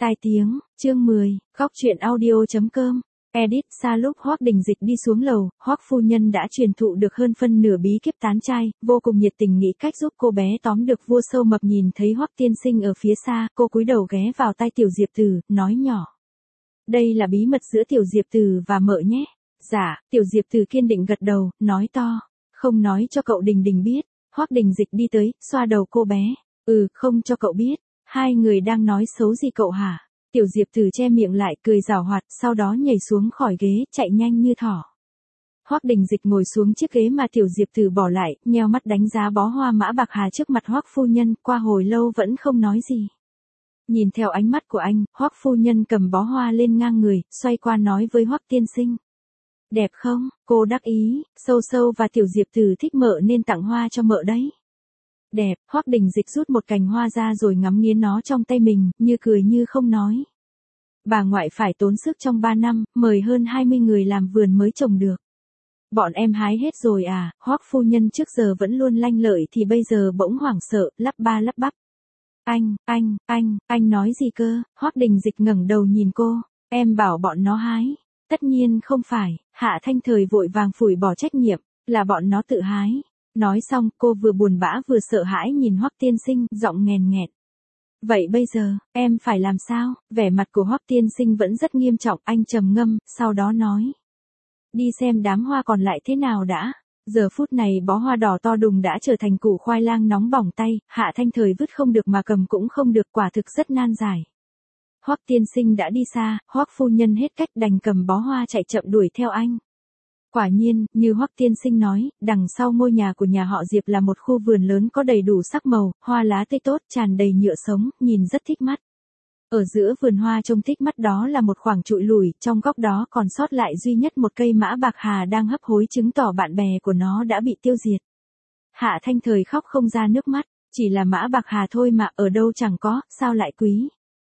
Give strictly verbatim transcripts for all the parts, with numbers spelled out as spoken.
Tai tiếng, chương mười, góc truyện audio.com. Edit. Xa lúc Hoắc Đình Dịch đi xuống lầu, Hoắc phu nhân đã truyền thụ được hơn phân nửa bí kíp tán trai, vô cùng nhiệt tình nghĩ cách giúp cô bé tóm được vua sâu mập. Nhìn thấy Hoắc tiên sinh ở phía xa, cô cúi đầu ghé vào tai Tiểu Diệp Tử, nói nhỏ: "Đây là bí mật giữa Tiểu Diệp Tử và mợ nhé." "Dạ." Tiểu Diệp Tử kiên định gật đầu, nói to: "Không nói cho cậu Đình Đình biết." Hoắc Đình Dịch đi tới, xoa đầu cô bé: "Ừ, không cho cậu biết. Hai người đang nói xấu gì cậu hả?" Tiểu Diệp Tử che miệng lại, cười giảo hoạt, sau đó nhảy xuống khỏi ghế, chạy nhanh như thỏ. Hoắc Đình Dịch ngồi xuống chiếc ghế mà Tiểu Diệp Tử bỏ lại, nheo mắt đánh giá bó hoa mã bạc hà trước mặt Hoắc phu nhân, qua hồi lâu vẫn không nói gì. Nhìn theo ánh mắt của anh, Hoắc phu nhân cầm bó hoa lên ngang người, xoay qua nói với Hoắc tiên sinh: "Đẹp không?" Cô đắc ý: "Sâu Sâu và Tiểu Diệp Tử thích mợ nên tặng hoa cho mợ đấy." "Đẹp." Hoắc Đình Dịch rút một cành hoa ra rồi ngắm nghía nó trong tay mình, như cười như không nói. "Bà ngoại phải tốn sức trong ba năm, mời hơn hai mươi người làm vườn mới trồng được." "Bọn em hái hết rồi à?" Hoắc phu nhân trước giờ vẫn luôn lanh lợi thì bây giờ bỗng hoảng sợ, lắp ba lắp bắp: Anh, anh, anh, anh nói gì cơ?" Hoắc Đình Dịch ngẩng đầu nhìn cô: "Em bảo bọn nó hái." "Tất nhiên không phải." Hạ Thanh Thời vội vàng phủi bỏ trách nhiệm: "Là bọn nó tự hái." Nói xong, cô vừa buồn bã vừa sợ hãi nhìn Hoắc tiên sinh, giọng nghèn nghẹn: "Vậy bây giờ, em phải làm sao?" Vẻ mặt của Hoắc tiên sinh vẫn rất nghiêm trọng, anh trầm ngâm, sau đó nói: "Đi xem đám hoa còn lại thế nào đã." Giờ phút này bó hoa đỏ to đùng đã trở thành củ khoai lang nóng bỏng tay, Hạ Thanh Thời vứt không được mà cầm cũng không được, quả thực rất nan giải. Hoắc tiên sinh đã đi xa, Hoắc phu nhân hết cách đành cầm bó hoa chạy chậm đuổi theo anh. Quả nhiên, như Hoắc tiên sinh nói, đằng sau ngôi nhà của nhà họ Diệp là một khu vườn lớn có đầy đủ sắc màu, hoa lá tươi tốt, tràn đầy nhựa sống, nhìn rất thích mắt. Ở giữa vườn hoa trông thích mắt đó là một khoảng trụi lủi, trong góc đó còn sót lại duy nhất một cây mã bạc hà đang hấp hối, chứng tỏ bạn bè của nó đã bị tiêu diệt. Hạ Thanh Thời khóc không ra nước mắt: "Chỉ là mã bạc hà thôi mà, ở đâu chẳng có, sao lại quý?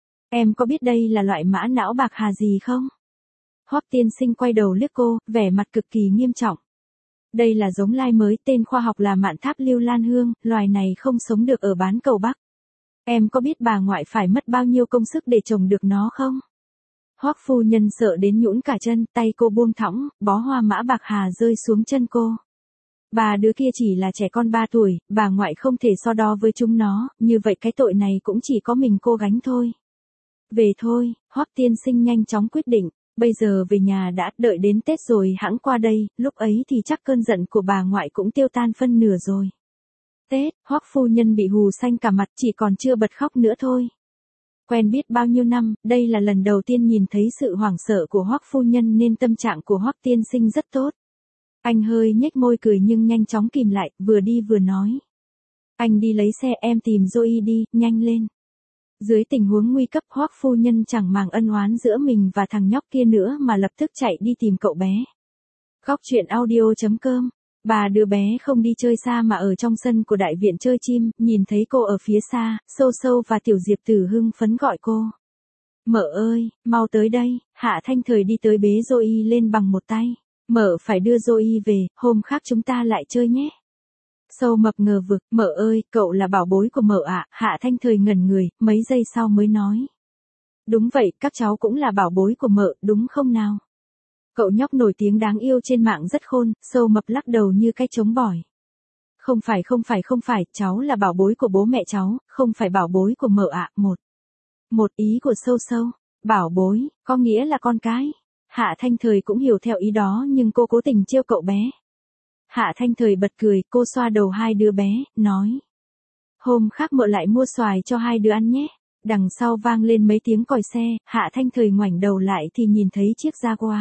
Em có biết đây là loại mã não bạc hà gì không?" Hoắc tiên sinh quay đầu liếc cô, vẻ mặt cực kỳ nghiêm trọng: "Đây là giống lai mới, tên khoa học là mạn tháp lưu lan hương, loài này không sống được ở bán cầu Bắc. Em có biết bà ngoại phải mất bao nhiêu công sức để trồng được nó không?" Hoắc phu nhân sợ đến nhũn cả chân, tay cô buông thõng, bó hoa mã bạc hà rơi xuống chân cô. "Bà đứa kia chỉ là trẻ con ba tuổi, bà ngoại không thể so đo với chúng nó, như vậy cái tội này cũng chỉ có mình cô gánh thôi." "Về thôi." Hoắc tiên sinh nhanh chóng quyết định: "Bây giờ về nhà đã, đợi đến Tết rồi hẵng qua đây, lúc ấy thì chắc cơn giận của bà ngoại cũng tiêu tan phân nửa rồi." Tết, Hoắc phu nhân bị hù xanh cả mặt, chỉ còn chưa bật khóc nữa thôi. Quen biết bao nhiêu năm, đây là lần đầu tiên nhìn thấy sự hoảng sợ của Hoắc phu nhân nên tâm trạng của Hoắc tiên sinh rất tốt. Anh hơi nhếch môi cười nhưng nhanh chóng kìm lại, vừa đi vừa nói: "Anh đi lấy xe, em tìm Zoe đi, nhanh lên." Dưới tình huống nguy cấp, Hoắc phu nhân chẳng màng ân oán giữa mình và thằng nhóc kia nữa mà lập tức chạy đi tìm cậu bé. Góc truyện audio.com. Bà đứa bé không đi chơi xa mà ở trong sân của đại viện chơi chim, nhìn thấy cô ở phía xa, Sâu Sâu và Tiểu Diệp Tử hưng phấn gọi cô: "Mợ ơi, mau tới đây." Hạ Thanh Thời đi tới bế Zoe lên bằng một tay: "Mợ phải đưa Zoe về, hôm khác chúng ta lại chơi nhé." Sâu mập ngờ vực: "Mợ ơi, cậu là bảo bối của mợ ạ." Hạ Thanh Thời ngẩn người, mấy giây sau mới nói: "Đúng vậy, các cháu cũng là bảo bối của mợ, đúng không nào?" Cậu nhóc nổi tiếng đáng yêu trên mạng rất khôn. Sâu mập lắc đầu như cái trống bỏi: "Không phải không phải không phải, cháu là bảo bối của bố mẹ cháu, không phải bảo bối của mợ ạ." Một một ý của Sâu Sâu: "Bảo bối, có nghĩa là con cái." Hạ Thanh Thời cũng hiểu theo ý đó nhưng cô cố tình trêu cậu bé. Hạ Thanh Thời bật cười, cô xoa đầu hai đứa bé, nói: "Hôm khác mợ lại mua xoài cho hai đứa ăn nhé." Đằng sau vang lên mấy tiếng còi xe, Hạ Thanh Thời ngoảnh đầu lại thì nhìn thấy chiếc Jaguar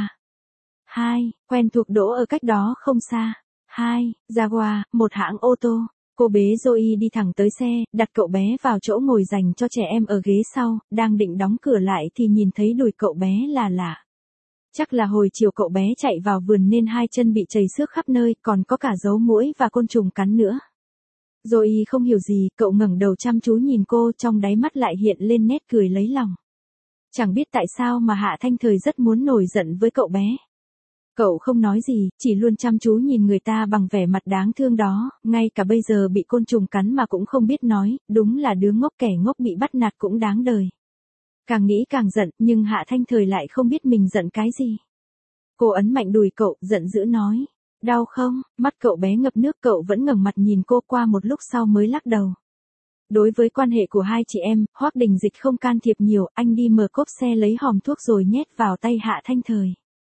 hai, quen thuộc đỗ ở cách đó không xa. Hai, Jaguar, một hãng ô tô. Cô bế Zoe đi thẳng tới xe, đặt cậu bé vào chỗ ngồi dành cho trẻ em ở ghế sau, đang định đóng cửa lại thì nhìn thấy đùi cậu bé là lạ. Chắc là hồi chiều cậu bé chạy vào vườn nên hai chân bị chảy xước khắp nơi, còn có cả dấu muỗi và côn trùng cắn nữa. Zoe không hiểu gì, cậu ngẩng đầu chăm chú nhìn cô, trong đáy mắt lại hiện lên nét cười lấy lòng. Chẳng biết tại sao mà Hạ Thanh Thời rất muốn nổi giận với cậu bé. Cậu không nói gì, chỉ luôn chăm chú nhìn người ta bằng vẻ mặt đáng thương đó, ngay cả bây giờ bị côn trùng cắn mà cũng không biết nói, đúng là đứa ngốc, kẻ ngốc bị bắt nạt cũng đáng đời. Càng nghĩ càng giận, nhưng Hạ Thanh Thời lại không biết mình giận cái gì. Cô ấn mạnh đùi cậu, giận dữ nói. Đau không? Mắt cậu bé ngập nước, cậu vẫn ngẩng mặt nhìn cô, qua một lúc sau mới lắc đầu. Đối với quan hệ của hai chị em, Hoắc Đình Dịch không can thiệp nhiều, anh đi mở cốp xe lấy hòm thuốc rồi nhét vào tay Hạ Thanh Thời.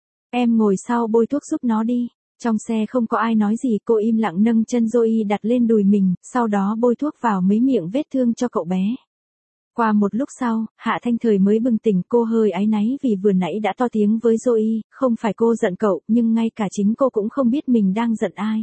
Em ngồi sau bôi thuốc giúp nó đi. Trong xe không có ai nói gì, cô im lặng nâng chân Zoe đặt lên đùi mình, sau đó bôi thuốc vào mấy miệng vết thương cho cậu bé. Qua một lúc sau, Hạ Thanh Thời mới bừng tỉnh, cô hơi áy náy vì vừa nãy đã to tiếng với Zoe, không phải cô giận cậu, nhưng ngay cả chính cô cũng không biết mình đang giận ai.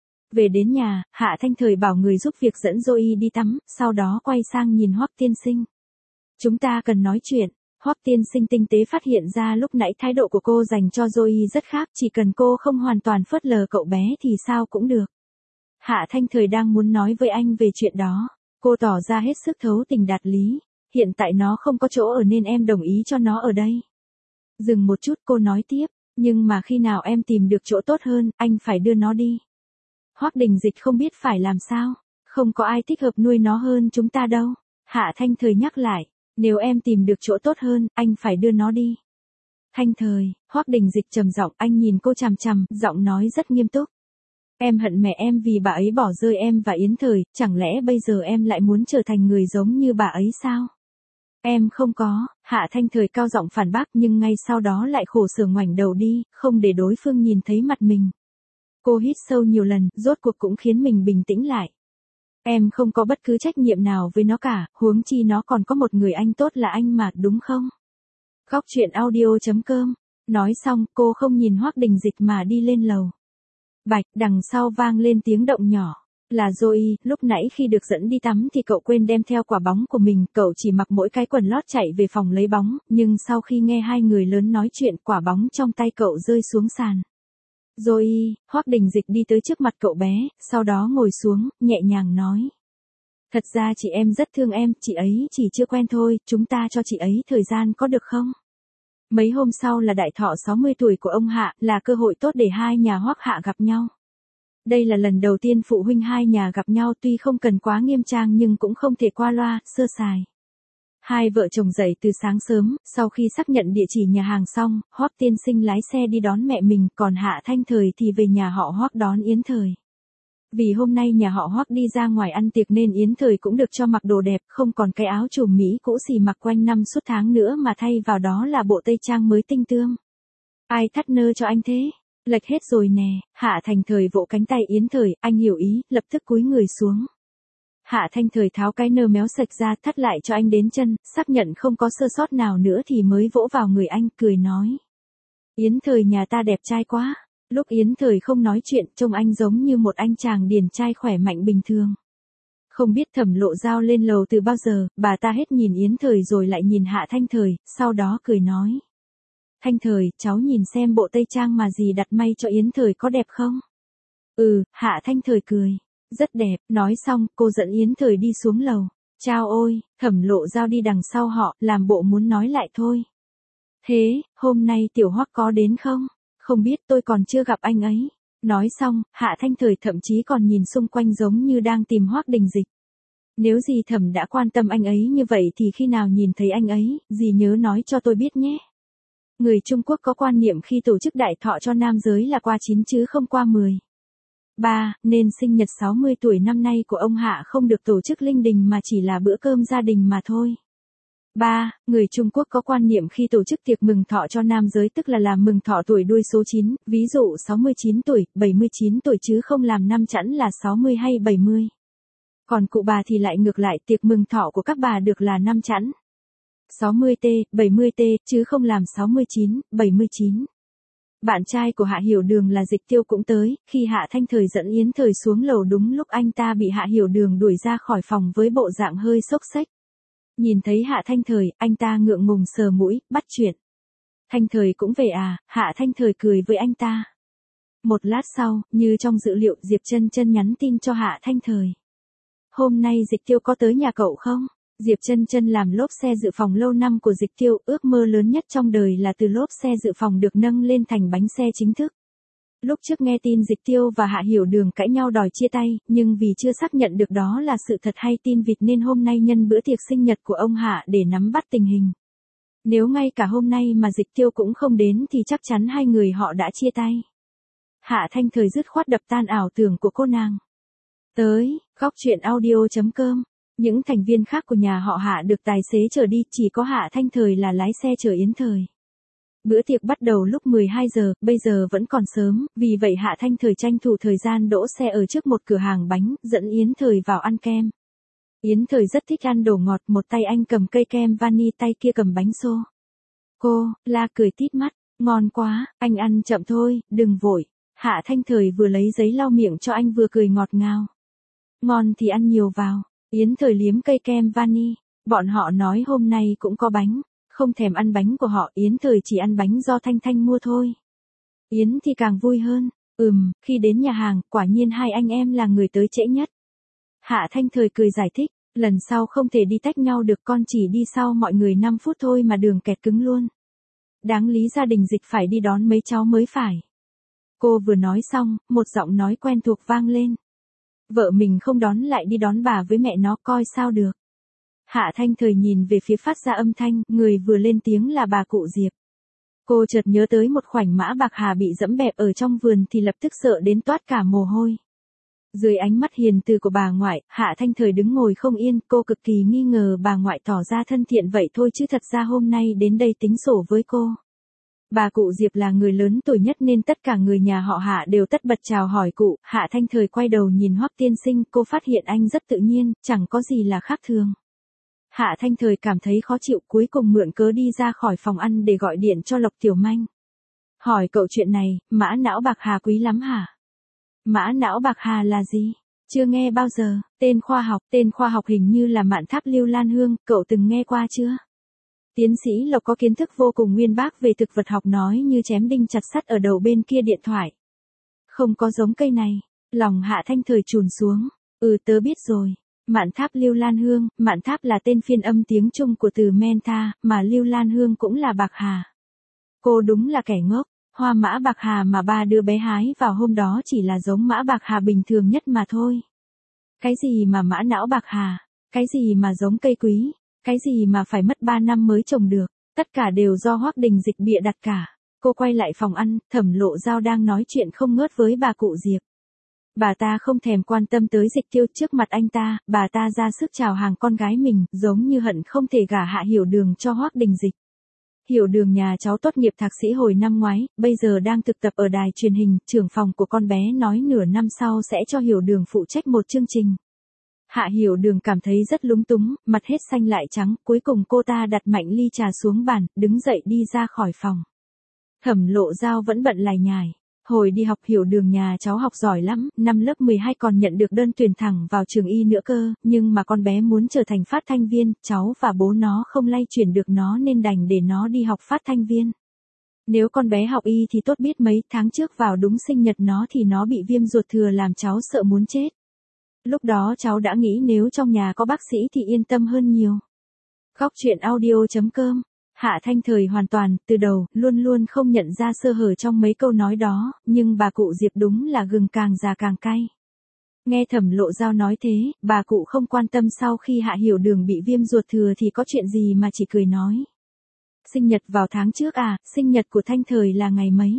Về đến nhà, Hạ Thanh Thời bảo người giúp việc dẫn Zoe đi tắm, sau đó quay sang nhìn Hoắc tiên sinh. Chúng ta cần nói chuyện. Hoắc tiên sinh tinh tế phát hiện ra lúc nãy thái độ của cô dành cho Zoe rất khác, chỉ cần cô không hoàn toàn phớt lờ cậu bé thì sao cũng được. Hạ Thanh Thời đang muốn nói với anh về chuyện đó. Cô tỏ ra hết sức thấu tình đạt lý. Hiện tại nó không có chỗ ở nên em đồng ý cho nó ở đây. Dừng một chút cô nói tiếp, nhưng mà khi nào em tìm được chỗ tốt hơn, anh phải đưa nó đi. Hoắc Đình Dịch không biết phải làm sao. Không có ai thích hợp nuôi nó hơn chúng ta đâu. Hạ Thanh Thời nhắc lại. Nếu em tìm được chỗ tốt hơn, anh phải đưa nó đi. Thanh Thời, Hoắc Đình Dịch trầm giọng, anh nhìn cô chằm chằm, giọng nói rất nghiêm túc. Em hận mẹ em vì bà ấy bỏ rơi em và Yến Thời, chẳng lẽ bây giờ em lại muốn trở thành người giống như bà ấy sao? Em không có, Hạ Thanh Thời cao giọng phản bác, nhưng ngay sau đó lại khổ sở ngoảnh đầu đi, không để đối phương nhìn thấy mặt mình. Cô hít sâu nhiều lần, rốt cuộc cũng khiến mình bình tĩnh lại. Em không có bất cứ trách nhiệm nào với nó cả, huống chi nó còn có một người anh tốt là anh mà, đúng không? Góc truyện audio chấm com. Nói xong, cô không nhìn Hoắc Đình Dịch mà đi lên lầu. Bạch, đằng sau vang lên tiếng động nhỏ. Là Zoe, lúc nãy khi được dẫn đi tắm thì cậu quên đem theo quả bóng của mình, cậu chỉ mặc mỗi cái quần lót chạy về phòng lấy bóng, nhưng sau khi nghe hai người lớn nói chuyện, quả bóng trong tay cậu rơi xuống sàn. Zoe, Hoắc Đình Dịch đi tới trước mặt cậu bé, sau đó ngồi xuống, nhẹ nhàng nói. Thật ra chị em rất thương em, chị ấy chỉ chưa quen thôi, chúng ta cho chị ấy thời gian có được không? Mấy hôm sau là đại thọ sáu mươi tuổi của ông Hạ, là cơ hội tốt để hai nhà Hoắc Hạ gặp nhau. Đây là lần đầu tiên phụ huynh hai nhà gặp nhau, tuy không cần quá nghiêm trang nhưng cũng không thể qua loa, sơ sài. Hai vợ chồng dậy từ sáng sớm, sau khi xác nhận địa chỉ nhà hàng xong, Hoắc tiên sinh lái xe đi đón mẹ mình, còn Hạ Thanh Thời thì về nhà họ Hoắc đón Yến Thời. Vì hôm nay nhà họ Hoắc đi ra ngoài ăn tiệc nên Yến Thời cũng được cho mặc đồ đẹp, không còn cái áo trùm Mỹ cũ xì mặc quanh năm suốt tháng nữa mà thay vào đó là bộ tây trang mới tinh tươm. Ai thắt nơ cho anh thế? Lệch hết rồi nè. Hạ Thanh Thời vỗ cánh tay Yến Thời, anh hiểu ý, lập tức cúi người xuống. Hạ Thanh Thời tháo cái nơ méo sạch ra, thắt lại cho anh đến chân, xác nhận không có sơ sót nào nữa thì mới vỗ vào người anh, cười nói. Yến Thời nhà ta đẹp trai quá. Lúc Yến Thời không nói chuyện, trông anh giống như một anh chàng điển trai khỏe mạnh bình thường. Không biết Thẩm Lộ Giao lên lầu từ bao giờ, bà ta hết nhìn Yến Thời rồi lại nhìn Hạ Thanh Thời, sau đó cười nói. Thanh Thời, cháu nhìn xem bộ tây trang mà dì đặt may cho Yến Thời có đẹp không? Ừ, Hạ Thanh Thời cười. Rất đẹp, nói xong, cô dẫn Yến Thời đi xuống lầu. Chao ôi, Thẩm Lộ Giao đi đằng sau họ, làm bộ muốn nói lại thôi. Thế, hôm nay Tiểu Hoắc có đến không? Không biết, tôi còn chưa gặp anh ấy. Nói xong, Hạ Thanh Thời thậm chí còn nhìn xung quanh giống như đang tìm Hoắc Đình Dịch. Nếu dì Thẩm đã quan tâm anh ấy như vậy thì khi nào nhìn thấy anh ấy, dì nhớ nói cho tôi biết nhé. Người Trung Quốc có quan niệm khi tổ chức đại thọ cho nam giới là qua chín chứ không qua mười. ba. Nên sinh nhật sáu mươi tuổi năm nay của ông Hạ không được tổ chức linh đình mà chỉ là bữa cơm gia đình mà thôi. ba. Người Trung Quốc có quan niệm khi tổ chức tiệc mừng thọ cho nam giới tức là làm mừng thọ tuổi đuôi số chín, ví dụ sáu mươi chín tuổi, bảy mươi chín tuổi chứ không làm năm chẵn là sáu mươi hay bảy mươi. Còn cụ bà thì lại ngược lại, tiệc mừng thọ của các bà được là năm chẵn. sáu mươi tê, bảy mươi tê, chứ không làm sáu mươi chín, bảy mươi chín. Bạn trai của Hạ Hiểu Đường là Dịch Tiêu cũng tới, khi Hạ Thanh Thời dẫn Yến Thời xuống lầu đúng lúc anh ta bị Hạ Hiểu Đường đuổi ra khỏi phòng với bộ dạng hơi xốc xếch. Nhìn thấy Hạ Thanh Thời, anh ta ngượng ngùng sờ mũi, bắt chuyện. Thanh Thời cũng về à? Hạ Thanh Thời cười với anh ta. Một lát sau, như trong dữ liệu, Diệp Chân Chân nhắn tin cho Hạ Thanh Thời. Hôm nay Dịch Tiêu có tới nhà cậu không? Diệp Chân Chân làm lốp xe dự phòng lâu năm của Dịch Tiêu, ước mơ lớn nhất trong đời là từ lốp xe dự phòng được nâng lên thành bánh xe chính thức. Lúc trước nghe tin Dịch Tiêu và Hạ Hiểu Đường cãi nhau đòi chia tay, nhưng vì chưa xác nhận được đó là sự thật hay tin vịt nên hôm nay nhân bữa tiệc sinh nhật của ông Hạ để nắm bắt tình hình. Nếu ngay cả hôm nay mà Dịch Tiêu cũng không đến thì chắc chắn hai người họ đã chia tay. Hạ Thanh Thời dứt khoát đập tan ảo tưởng của cô nàng. Tới, góc truyện audio chấm com. Những thành viên khác của nhà họ Hạ được tài xế chở đi, chỉ có Hạ Thanh Thời là lái xe chở Yến Thời. Bữa tiệc bắt đầu lúc mười hai giờ, bây giờ vẫn còn sớm, vì vậy Hạ Thanh Thời tranh thủ thời gian đỗ xe ở trước một cửa hàng bánh, dẫn Yến Thời vào ăn kem. Yến Thời rất thích ăn đồ ngọt, một tay anh cầm cây kem vani, tay kia cầm bánh xô. Cô, la cười tít mắt, ngon quá, anh ăn chậm thôi, đừng vội. Hạ Thanh Thời vừa lấy giấy lau miệng cho anh vừa cười ngọt ngào. Ngon thì ăn nhiều vào. Yến Thời liếm cây kem vani. Bọn họ nói hôm nay cũng có bánh. Không thèm ăn bánh của họ, Yến Thời chỉ ăn bánh do Thanh Thanh mua thôi. Yến thì càng vui hơn. Ừm, khi đến nhà hàng, quả nhiên hai anh em là người tới trễ nhất. Hạ Thanh Thời cười giải thích, lần sau không thể đi tách nhau được, con chỉ đi sau mọi người năm phút thôi mà đường kẹt cứng luôn. Đáng lý gia đình Dịch phải đi đón mấy cháu mới phải. Cô vừa nói xong, một giọng nói quen thuộc vang lên. Vợ mình không đón lại đi đón bà với mẹ nó coi sao được. Hạ Thanh Thời nhìn về phía phát ra âm thanh, người vừa lên tiếng là bà cụ Diệp. Cô chợt nhớ tới một khoảnh Mã Bạc Hà bị dẫm bẹp ở trong vườn thì lập tức sợ đến toát cả mồ hôi. Dưới ánh mắt hiền từ của bà ngoại, Hạ Thanh Thời đứng ngồi không yên, cô cực kỳ nghi ngờ bà ngoại tỏ ra thân thiện vậy thôi chứ thật ra hôm nay đến đây tính sổ với cô. Bà cụ Diệp là người lớn tuổi nhất nên tất cả người nhà họ Hạ đều tất bật chào hỏi cụ. Hạ Thanh Thời quay đầu nhìn Hoắc tiên sinh, cô phát hiện anh rất tự nhiên, chẳng có gì là khác thường. Hạ Thanh Thời cảm thấy khó chịu, cuối cùng mượn cớ đi ra khỏi phòng ăn để gọi điện cho Lộc Tiểu Manh. Hỏi cậu chuyện này, Mã Não Bạc Hà quý lắm hả? Mã Não Bạc Hà là gì? Chưa nghe bao giờ, tên khoa học, tên khoa học hình như là Mạn Tháp Lưu Lan Hương, cậu từng nghe qua chưa? Tiến sĩ Lộc có kiến thức vô cùng uyên bác về thực vật học, nói như chém đinh chặt sắt ở đầu bên kia điện thoại. Không có giống cây này, lòng Hạ Thanh Thời trùn xuống. Ừ, tớ biết rồi. Mạn Tháp Lưu Lan Hương, Mạn Tháp là tên phiên âm tiếng Trung của từ Menta, mà Lưu Lan Hương cũng là bạc hà. Cô đúng là kẻ ngốc, hoa mã bạc hà mà ba đứa bé hái vào hôm đó chỉ là giống mã bạc hà bình thường nhất mà thôi. Cái gì mà mã não bạc hà, cái gì mà giống cây quý, cái gì mà phải mất ba năm mới trồng được, tất cả đều do Hoắc Đình Dịch bịa đặt cả. Cô quay lại phòng ăn, Thẩm Lộ Dao đang nói chuyện không ngớt với bà cụ Diệp. Bà ta không thèm quan tâm tới Dịch Tiêu, trước mặt anh ta, bà ta ra sức chào hàng con gái mình, giống như hận không thể gả Hạ Hiểu Đường cho Hoắc Đình Dịch. Hiểu Đường nhà cháu tốt nghiệp thạc sĩ hồi năm ngoái, bây giờ đang thực tập ở đài truyền hình, trưởng phòng của con bé nói nửa năm sau sẽ cho Hiểu Đường phụ trách một chương trình. Hạ Hiểu Đường cảm thấy rất lúng túng, mặt hết xanh lại trắng, cuối cùng cô ta đặt mạnh ly trà xuống bàn, đứng dậy đi ra khỏi phòng. Thẩm Lộ Dao vẫn bận lải nhải. Hồi đi học Hiểu Đường nhà cháu học giỏi lắm, năm lớp mười hai còn nhận được đơn tuyển thẳng vào trường y nữa cơ, nhưng mà con bé muốn trở thành phát thanh viên, cháu và bố nó không lay chuyển được nó nên đành để nó đi học phát thanh viên. Nếu con bé học y thì tốt biết mấy, tháng trước vào đúng sinh nhật nó thì nó bị viêm ruột thừa làm cháu sợ muốn chết. Lúc đó cháu đã nghĩ nếu trong nhà có bác sĩ thì yên tâm hơn nhiều. Góc truyện audio chấm com. Hạ Thanh Thời hoàn toàn, từ đầu, luôn luôn không nhận ra sơ hở trong mấy câu nói đó, nhưng bà cụ Diệp đúng là gừng càng già càng cay. Nghe Thẩm Lộ Dao nói thế, bà cụ không quan tâm sau khi Hạ Hiểu Đường bị viêm ruột thừa thì có chuyện gì mà chỉ cười nói. Sinh nhật vào tháng trước à, sinh nhật của Thanh Thời là ngày mấy?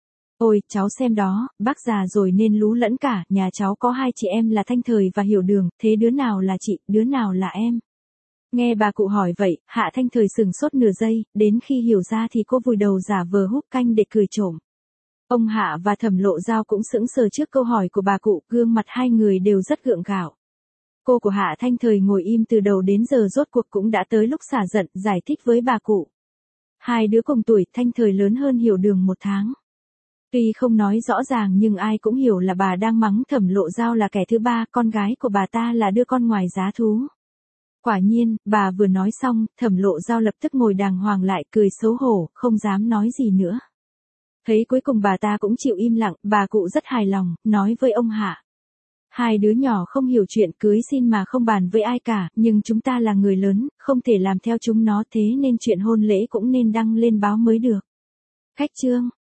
Ôi, cháu xem đó, bác già rồi nên lú lẫn cả, nhà cháu có hai chị em là Thanh Thời và Hiểu Đường, thế đứa nào là chị, đứa nào là em? Nghe bà cụ hỏi vậy, Hạ Thanh Thời sừng sốt nửa giây, đến khi hiểu ra thì cô vùi đầu giả vờ húp canh để cười trộm. Ông Hạ và Thẩm Lộ Dao cũng sững sờ trước câu hỏi của bà cụ, gương mặt hai người đều rất gượng gạo. Cô của Hạ Thanh Thời ngồi im từ đầu đến giờ rốt cuộc cũng đã tới lúc xả giận, giải thích với bà cụ. Hai đứa cùng tuổi, Thanh Thời lớn hơn Hiểu Đường một tháng. Tuy không nói rõ ràng nhưng ai cũng hiểu là bà đang mắng Thẩm Lộ Dao là kẻ thứ ba, con gái của bà ta là đứa con ngoài giá thú. Quả nhiên, bà vừa nói xong, Thẩm Lộ Dao lập tức ngồi đàng hoàng lại, cười xấu hổ, không dám nói gì nữa. Thấy cuối cùng bà ta cũng chịu im lặng, bà cụ rất hài lòng, nói với ông Hạ. Hai đứa nhỏ không hiểu chuyện cưới xin mà không bàn với ai cả, nhưng chúng ta là người lớn, không thể làm theo chúng nó, thế nên chuyện hôn lễ cũng nên đăng lên báo mới được. Cách chương.